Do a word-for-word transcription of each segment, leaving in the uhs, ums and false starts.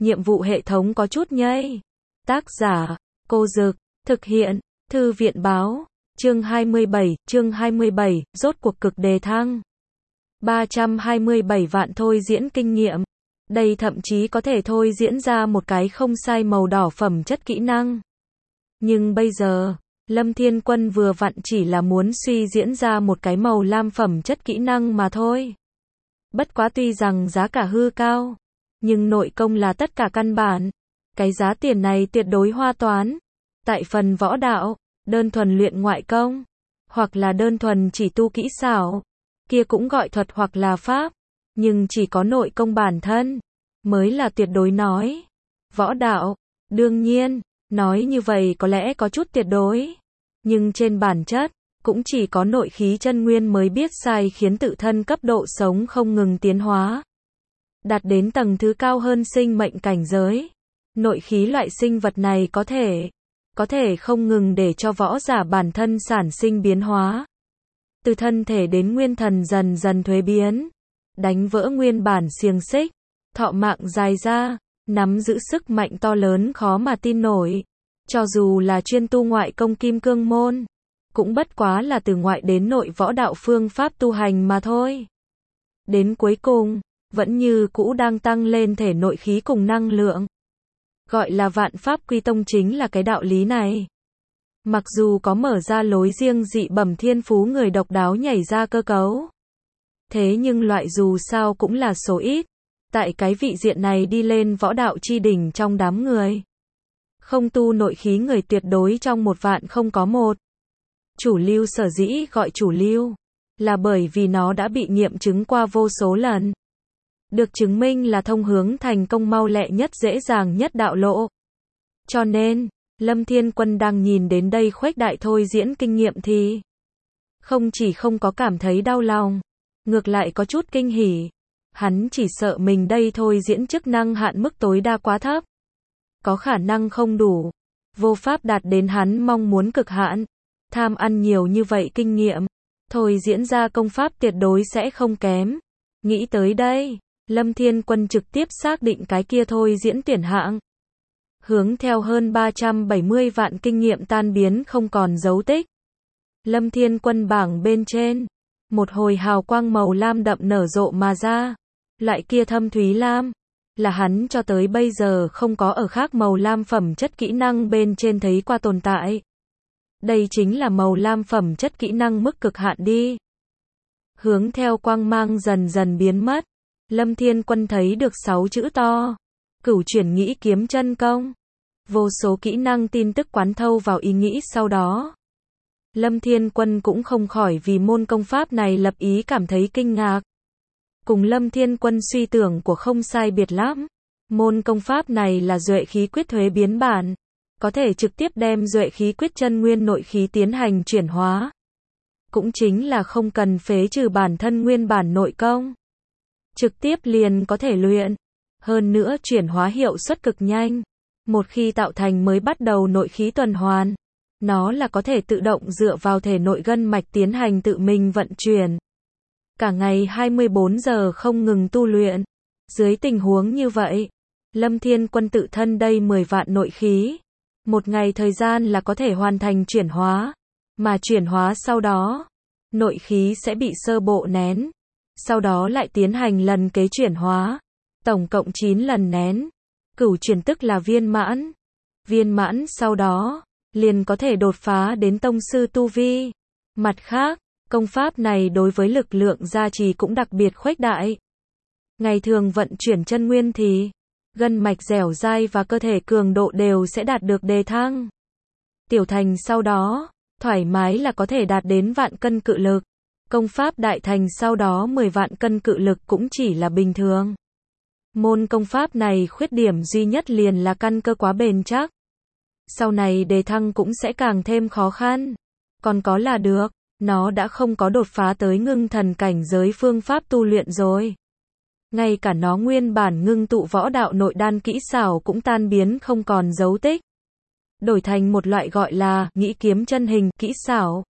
nhiệm vụ hệ thống có chút nhây. Tác giả, Cô Dực, thực hiện, Thư viện Báo, chương hai mươi bảy, chương hai mươi bảy, rốt cuộc cực đề thăng. ba trăm hai mươi bảy vạn thôi diễn kinh nghiệm. Đây thậm chí có thể thôi diễn ra một cái không sai màu đỏ phẩm chất kỹ năng. Nhưng bây giờ, Lâm Thiên Quân vừa vặn chỉ là muốn suy diễn ra một cái màu lam phẩm chất kỹ năng mà thôi. Bất quá tuy rằng giá cả hư cao, nhưng nội công là tất cả căn bản. Cái giá tiền này tuyệt đối hoa toán. Tại phần võ đạo, đơn thuần luyện ngoại công, hoặc là đơn thuần chỉ tu kỹ xảo, kia cũng gọi thuật hoặc là pháp, nhưng chỉ có nội công bản thân, mới là tuyệt đối nói. Võ đạo, đương nhiên, nói như vậy có lẽ có chút tuyệt đối, nhưng trên bản chất, cũng chỉ có nội khí chân nguyên mới biết sai khiến tự thân cấp độ sống không ngừng tiến hóa. Đạt đến tầng thứ cao hơn sinh mệnh cảnh giới. Nội khí loại sinh vật này có thể, có thể không ngừng để cho võ giả bản thân sản sinh biến hóa. Từ thân thể đến nguyên thần dần dần thuế biến, đánh vỡ nguyên bản xiềng xích, thọ mạng dài ra, nắm giữ sức mạnh to lớn khó mà tin nổi. Cho dù là chuyên tu ngoại công kim cương môn, cũng bất quá là từ ngoại đến nội võ đạo phương pháp tu hành mà thôi. Đến cuối cùng, vẫn như cũ đang tăng lên thể nội khí cùng năng lượng. Gọi là vạn pháp quy tông chính là cái đạo lý này. Mặc dù có mở ra lối riêng dị bẩm thiên phú người độc đáo nhảy ra cơ cấu. Thế nhưng loại dù sao cũng là số ít. Tại cái vị diện này đi lên võ đạo chi đỉnh trong đám người. Không tu nội khí người tuyệt đối trong một vạn không có một. Chủ lưu sở dĩ gọi chủ lưu, là bởi vì nó đã bị nghiệm chứng qua vô số lần. Được chứng minh là thông hướng thành công mau lẹ nhất dễ dàng nhất đạo lộ. Cho nên, Lâm Thiên Quân đang nhìn đến đây khuếch đại thôi diễn kinh nghiệm thì không chỉ không có cảm thấy đau lòng, ngược lại có chút kinh hỉ. Hắn chỉ sợ mình đây thôi diễn chức năng hạn mức tối đa quá thấp. Có khả năng không đủ, vô pháp đạt đến hắn mong muốn cực hạn. Tham ăn nhiều như vậy kinh nghiệm, thôi diễn ra công pháp tuyệt đối sẽ không kém. Nghĩ tới đây, Lâm Thiên Quân trực tiếp xác định cái kia thôi diễn tuyển hạng. Hướng theo hơn ba trăm bảy mươi vạn kinh nghiệm tan biến không còn dấu tích. Lâm Thiên Quân bảng bên trên, một hồi hào quang màu lam đậm nở rộ mà ra. Loại kia thâm thúy lam, là hắn cho tới bây giờ không có ở khác màu lam phẩm chất kỹ năng bên trên thấy qua tồn tại. Đây chính là màu lam phẩm chất kỹ năng mức cực hạn đi. Hướng theo quang mang dần dần biến mất. Lâm Thiên Quân thấy được sáu chữ to. Cửu chuyển nghĩ kiếm chân công. Vô số kỹ năng tin tức quán thâu vào ý nghĩ sau đó. Lâm Thiên Quân cũng không khỏi vì môn công pháp này lập ý cảm thấy kinh ngạc. Cùng Lâm Thiên Quân suy tưởng của không sai biệt lắm. Môn công pháp này là duệ khí quyết thuế biến bản. Có thể trực tiếp đem duệ khí quyết chân nguyên nội khí tiến hành chuyển hóa. Cũng chính là không cần phế trừ bản thân nguyên bản nội công. Trực tiếp liền có thể luyện. Hơn nữa chuyển hóa hiệu suất cực nhanh. Một khi tạo thành mới bắt đầu nội khí tuần hoàn. Nó là có thể tự động dựa vào thể nội gân mạch tiến hành tự mình vận chuyển. Cả ngày hai mươi bốn giờ không ngừng tu luyện. Dưới tình huống như vậy, Lâm Thiên Quân tự thân đây mười vạn nội khí. Một ngày thời gian là có thể hoàn thành chuyển hóa. Mà chuyển hóa sau đó, nội khí sẽ bị sơ bộ nén. Sau đó lại tiến hành lần kế chuyển hóa. Tổng cộng chín lần nén. Cửu chuyển tức là viên mãn. Viên mãn sau đó, liền có thể đột phá đến tông sư tu vi. Mặt khác, công pháp này đối với lực lượng gia trì cũng đặc biệt khuếch đại. Ngày thường vận chuyển chân nguyên thì, gân mạch dẻo dai và cơ thể cường độ đều sẽ đạt được đề thăng. Tiểu thành sau đó, thoải mái là có thể đạt đến vạn cân cự lực. Công pháp đại thành sau đó mười vạn cân cự lực cũng chỉ là bình thường. Môn công pháp này khuyết điểm duy nhất liền là căn cơ quá bền chắc. Sau này đề thăng cũng sẽ càng thêm khó khăn. Còn có là được, nó đã không có đột phá tới ngưng thần cảnh giới phương pháp tu luyện rồi. Ngay cả nó nguyên bản ngưng tụ võ đạo nội đan kỹ xảo cũng tan biến không còn dấu tích. Đổi thành một loại gọi là nghĩ kiếm chân hình kỹ xảo.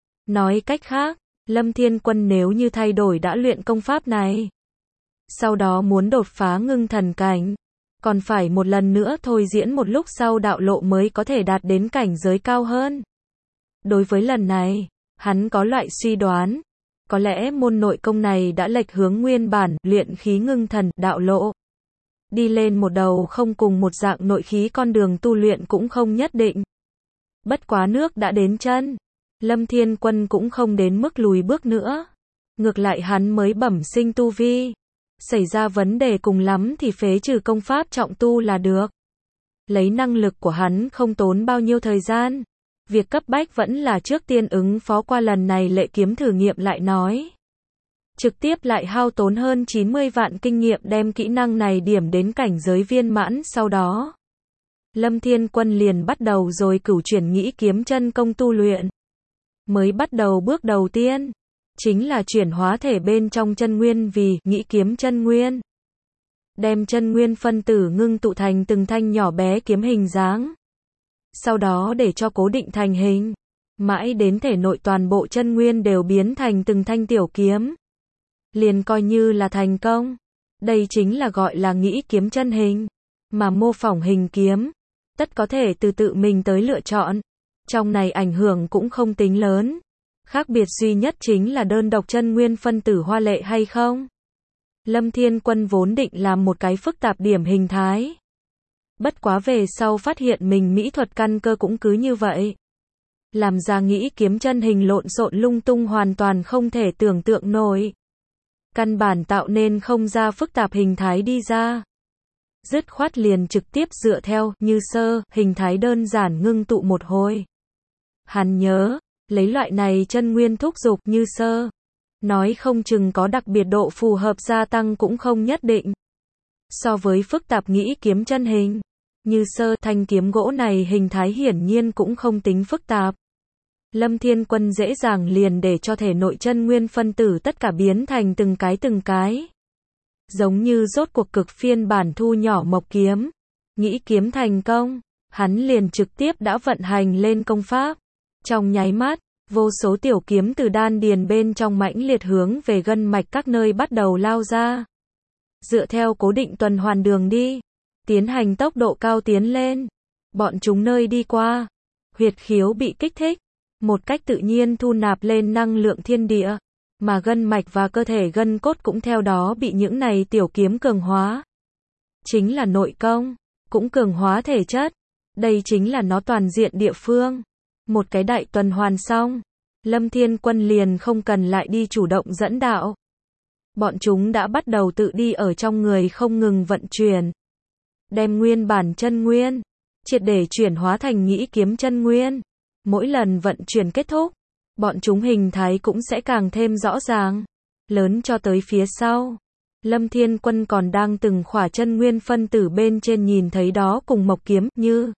Nói cách khác, Lâm Thiên Quân nếu như thay đổi đã luyện công pháp này, sau đó muốn đột phá ngưng thần cảnh, còn phải một lần nữa thôi diễn một lúc sau đạo lộ mới có thể đạt đến cảnh giới cao hơn. Đối với lần này, hắn có loại suy đoán, có lẽ môn nội công này đã lệch hướng nguyên bản, luyện khí ngưng thần, đạo lộ. Đi lên một đầu không cùng một dạng nội khí con đường tu luyện cũng không nhất định. Bất quá nước đã đến chân, Lâm Thiên Quân cũng không đến mức lùi bước nữa. Ngược lại hắn mới bẩm sinh tu vi. Xảy ra vấn đề cùng lắm thì phế trừ công pháp trọng tu là được. Lấy năng lực của hắn không tốn bao nhiêu thời gian. Việc cấp bách vẫn là trước tiên ứng phó qua lần này lệ kiếm thử nghiệm lại nói. Trực tiếp lại hao tốn hơn chín mươi vạn kinh nghiệm đem kỹ năng này điểm đến cảnh giới viên mãn sau đó. Lâm Thiên Quân liền bắt đầu rồi cửu chuyển nghĩ kiếm chân công tu luyện. Mới bắt đầu bước đầu tiên, chính là chuyển hóa thể bên trong chân nguyên vì nghĩ kiếm chân nguyên. Đem chân nguyên phân tử ngưng tụ thành từng thanh nhỏ bé kiếm hình dáng. Sau đó để cho cố định thành hình, mãi đến thể nội toàn bộ chân nguyên đều biến thành từng thanh tiểu kiếm. Liền coi như là thành công. Đây chính là gọi là nghĩ kiếm chân hình, mà mô phỏng hình kiếm, tất có thể từ tự mình tới lựa chọn. Trong này ảnh hưởng cũng không tính lớn. Khác biệt duy nhất chính là đơn độc chân nguyên phân tử hoa lệ hay không. Lâm Thiên Quân vốn định làm một cái phức tạp điểm hình thái. Bất quá về sau phát hiện mình mỹ thuật căn cơ cũng cứ như vậy. Làm ra nghĩ kiếm chân hình lộn xộn lung tung hoàn toàn không thể tưởng tượng nổi. Căn bản tạo nên không ra phức tạp hình thái đi ra. Dứt khoát liền trực tiếp dựa theo như sơ hình thái đơn giản ngưng tụ một hồi. Hắn nhớ, lấy loại này chân nguyên thúc dục như sơ. Nói không chừng có đặc biệt độ phù hợp gia tăng cũng không nhất định. So với phức tạp nghĩ kiếm chân hình, như sơ thanh kiếm gỗ này hình thái hiển nhiên cũng không tính phức tạp. Lâm Thiên Quân dễ dàng liền để cho thể nội chân nguyên phân tử tất cả biến thành từng cái từng cái. Giống như rốt cuộc cực phiên bản thu nhỏ mộc kiếm. Nghĩ kiếm thành công, hắn liền trực tiếp đã vận hành lên công pháp. Trong nháy mắt, vô số tiểu kiếm từ đan điền bên trong mãnh liệt hướng về gân mạch các nơi bắt đầu lao ra. Dựa theo cố định tuần hoàn đường đi, tiến hành tốc độ cao tiến lên. Bọn chúng nơi đi qua, huyệt khiếu bị kích thích, một cách tự nhiên thu nạp lên năng lượng thiên địa, mà gân mạch và cơ thể gân cốt cũng theo đó bị những này tiểu kiếm cường hóa. Chính là nội công, cũng cường hóa thể chất. Đây chính là nó toàn diện địa phương. Một cái đại tuần hoàn xong, Lâm Thiên Quân liền không cần lại đi chủ động dẫn đạo. Bọn chúng đã bắt đầu tự đi ở trong người không ngừng vận chuyển. Đem nguyên bản chân nguyên, triệt để chuyển hóa thành nghĩ kiếm chân nguyên. Mỗi lần vận chuyển kết thúc, bọn chúng hình thái cũng sẽ càng thêm rõ ràng, lớn cho tới phía sau. Lâm Thiên Quân còn đang từng khỏa chân nguyên phân tử bên trên nhìn thấy đó cùng mộc kiếm như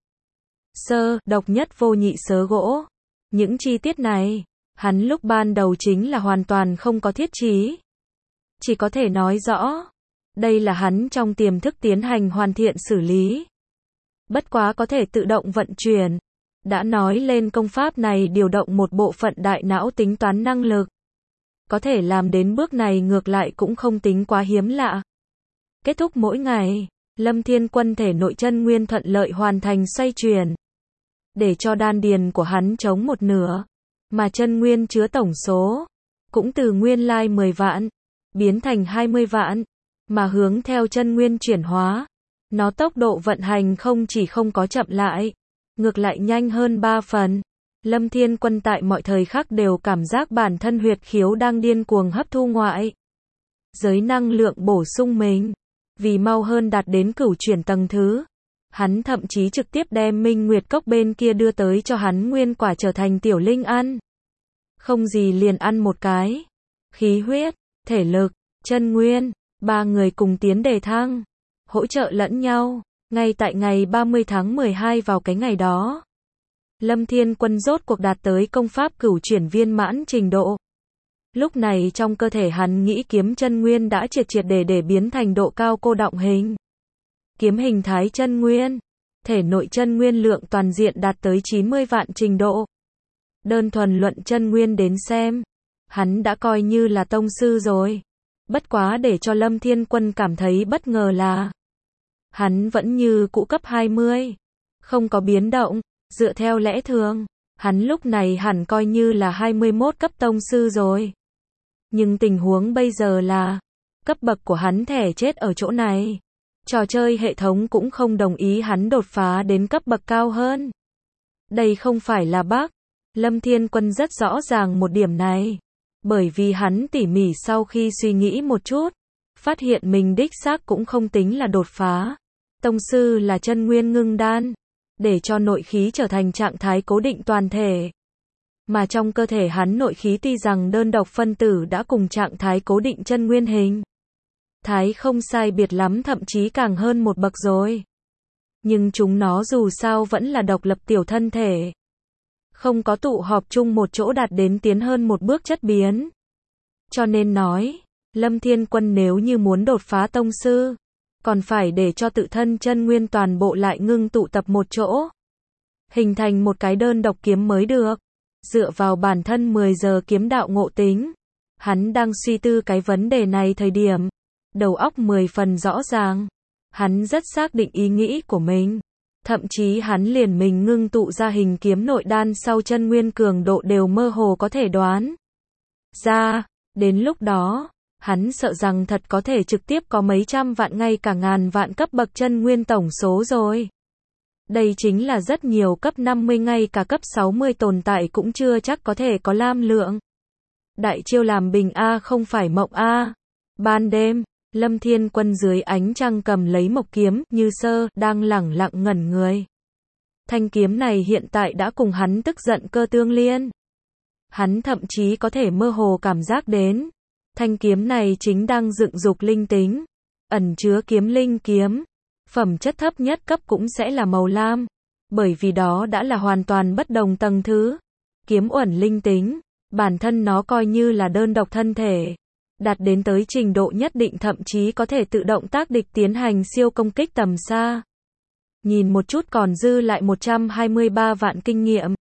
sơ, độc nhất vô nhị sớ gỗ. Những chi tiết này, hắn lúc ban đầu chính là hoàn toàn không có thiết trí. Chỉ có thể nói rõ, đây là hắn trong tiềm thức tiến hành hoàn thiện xử lý. Bất quá có thể tự động vận chuyển. Đã nói lên công pháp này điều động một bộ phận đại não tính toán năng lực. Có thể làm đến bước này ngược lại cũng không tính quá hiếm lạ. Kết thúc mỗi ngày, Lâm Thiên Quân thể nội chân nguyên thuận lợi hoàn thành xoay chuyển. Để cho đan điền của hắn chống một nửa. Mà chân nguyên chứa tổng số, cũng từ nguyên lai mười vạn, biến thành hai mươi vạn. Mà hướng theo chân nguyên chuyển hóa, nó tốc độ vận hành không chỉ không có chậm lại, ngược lại nhanh hơn ba phần. Lâm Thiên Quân tại mọi thời khắc đều cảm giác bản thân huyệt khiếu đang điên cuồng hấp thu ngoại giới năng lượng bổ sung mình. Vì mau hơn đạt đến cửu chuyển tầng thứ, hắn thậm chí trực tiếp đem Minh Nguyệt Cốc bên kia đưa tới cho hắn nguyên quả trở thành tiểu linh ăn. Không gì liền ăn một cái. Khí huyết, thể lực, chân nguyên, ba người cùng tiến đề thăng, hỗ trợ lẫn nhau. Ngay tại ngày ba mươi tháng mười hai vào cái ngày đó, Lâm Thiên Quân rốt cuộc đạt tới công pháp cửu chuyển viên mãn trình độ. Lúc này trong cơ thể hắn nghĩ kiếm chân nguyên đã triệt triệt để để biến thành độ cao cô đọng hình. Kiếm hình thái chân nguyên, thể nội chân nguyên lượng toàn diện đạt tới chín mươi vạn trình độ. Đơn thuần luận chân nguyên đến xem, hắn đã coi như là tông sư rồi. Bất quá để cho Lâm Thiên Quân cảm thấy bất ngờ là Hắn vẫn như cũ cấp hai mươi. Không có biến động, dựa theo lẽ thường, hắn lúc này hẳn coi như là hai mươi mốt cấp tông sư rồi. Nhưng tình huống bây giờ là, cấp bậc của hắn thẻ chết ở chỗ này. Trò chơi hệ thống cũng không đồng ý hắn đột phá đến cấp bậc cao hơn. Đây không phải là bug. Lâm Thiên Quân rất rõ ràng một điểm này. Bởi vì hắn tỉ mỉ sau khi suy nghĩ một chút, phát hiện mình đích xác cũng không tính là đột phá. Tông sư là chân nguyên ngưng đan, để cho nội khí trở thành trạng thái cố định toàn thể. Mà trong cơ thể hắn nội khí tuy rằng đơn độc phân tử đã cùng trạng thái cố định chân nguyên hình thái không sai biệt lắm, thậm chí càng hơn một bậc rồi. Nhưng chúng nó dù sao vẫn là độc lập tiểu thân thể. Không có tụ họp chung một chỗ đạt đến tiến hơn một bước chất biến. Cho nên nói, Lâm Thiên Quân nếu như muốn đột phá tông sư, còn phải để cho tự thân chân nguyên toàn bộ lại ngưng tụ tập một chỗ. Hình thành một cái đơn độc kiếm mới được. Dựa vào bản thân mười giờ kiếm đạo ngộ tính. Hắn đang suy tư cái vấn đề này thời điểm. Đầu óc mười phần rõ ràng. Hắn rất xác định ý nghĩ của mình. Thậm chí hắn liền mình ngưng tụ ra hình kiếm nội đan sau chân nguyên cường độ đều mơ hồ có thể đoán ra. Đến lúc đó, hắn sợ rằng thật có thể trực tiếp có mấy trăm vạn ngay cả ngàn vạn cấp bậc chân nguyên tổng số rồi. Đây chính là rất nhiều cấp năm mươi ngay cả cấp sáu mươi tồn tại cũng chưa chắc có thể có lam lượng. Đại chiêu làm bình A không phải mộng A. Ban đêm, Lâm Thiên Quân dưới ánh trăng cầm lấy mộc kiếm, Như Sơ, đang lẳng lặng ngẩn người. Thanh kiếm này hiện tại đã cùng hắn tức giận cơ tương liên. Hắn thậm chí có thể mơ hồ cảm giác đến. Thanh kiếm này chính đang dựng dục linh tính. Ẩn chứa kiếm linh kiếm. Phẩm chất thấp nhất cấp cũng sẽ là màu lam. Bởi vì đó đã là hoàn toàn bất đồng tầng thứ. Kiếm uẩn linh tính. Bản thân nó coi như là đơn độc thân thể. Đạt đến tới trình độ nhất định thậm chí có thể tự động tác địch tiến hành siêu công kích tầm xa. Nhìn một chút còn dư lại một trăm hai mươi ba vạn kinh nghiệm.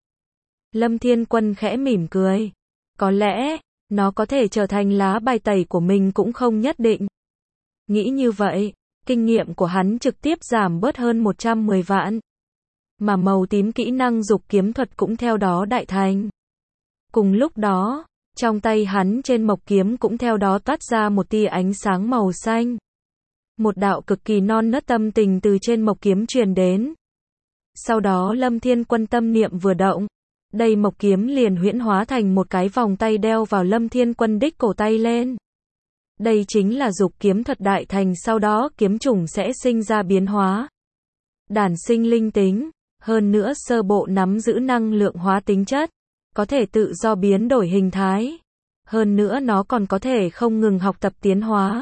Lâm Thiên Quân khẽ mỉm cười. Có lẽ, nó có thể trở thành lá bài tẩy của mình cũng không nhất định. Nghĩ như vậy, kinh nghiệm của hắn trực tiếp giảm bớt hơn một trăm mười vạn. Mà màu tím kỹ năng dục kiếm thuật cũng theo đó đại thành. Cùng lúc đó, trong tay hắn trên mộc kiếm cũng theo đó toát ra một tia ánh sáng màu xanh. Một đạo cực kỳ non nớt tâm tình từ trên mộc kiếm truyền đến. Sau đó Lâm Thiên Quân tâm niệm vừa động. Đây mộc kiếm liền huyễn hóa thành một cái vòng tay đeo vào Lâm Thiên Quân đích cổ tay lên. Đây chính là dục kiếm thuật đại thành, sau đó kiếm chủng sẽ sinh ra biến hóa. Đản sinh linh tính, hơn nữa sơ bộ nắm giữ năng lượng hóa tính chất. Có thể tự do biến đổi hình thái. Hơn nữa nó còn có thể không ngừng học tập tiến hóa.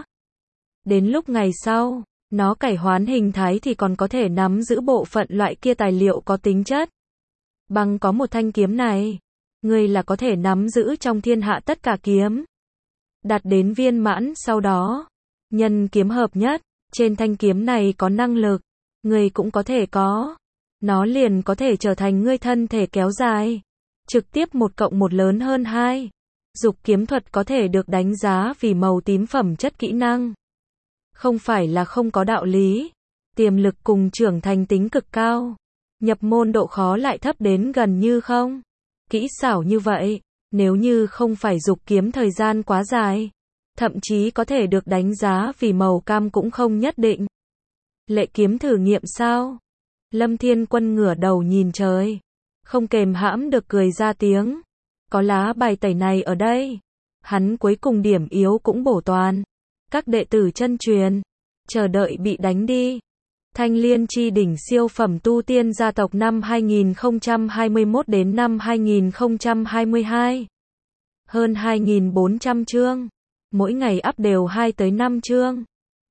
Đến lúc ngày sau, nó cải hoán hình thái thì còn có thể nắm giữ bộ phận loại kia tài liệu có tính chất. Bằng có một thanh kiếm này, người là có thể nắm giữ trong thiên hạ tất cả kiếm. Đạt đến viên mãn sau đó, nhân kiếm hợp nhất, trên thanh kiếm này có năng lực, người cũng có thể có. Nó liền có thể trở thành ngươi thân thể kéo dài. Trực tiếp một cộng một lớn hơn hai. Dục kiếm thuật có thể được đánh giá vì màu tím phẩm chất kỹ năng. Không phải là không có đạo lý. Tiềm lực cùng trưởng thành tính cực cao. Nhập môn độ khó lại thấp đến gần như không. Kỹ xảo như vậy, nếu như không phải dục kiếm thời gian quá dài, thậm chí có thể được đánh giá vì màu cam cũng không nhất định. Lệ kiếm thử nghiệm sao? Lâm Thiên Quân ngửa đầu nhìn trời. Không kềm hãm được cười ra tiếng. Có lá bài tẩy này ở đây. Hắn cuối cùng điểm yếu cũng bổ toàn. Các đệ tử chân truyền. Chờ đợi bị đánh đi. Thanh Liên chi đỉnh siêu phẩm tu tiên gia tộc năm hai nghìn không trăm hai mươi mốt đến năm hai nghìn không trăm hai mươi hai. Hơn hai nghìn bốn trăm chương. Mỗi ngày up đều hai tới năm chương.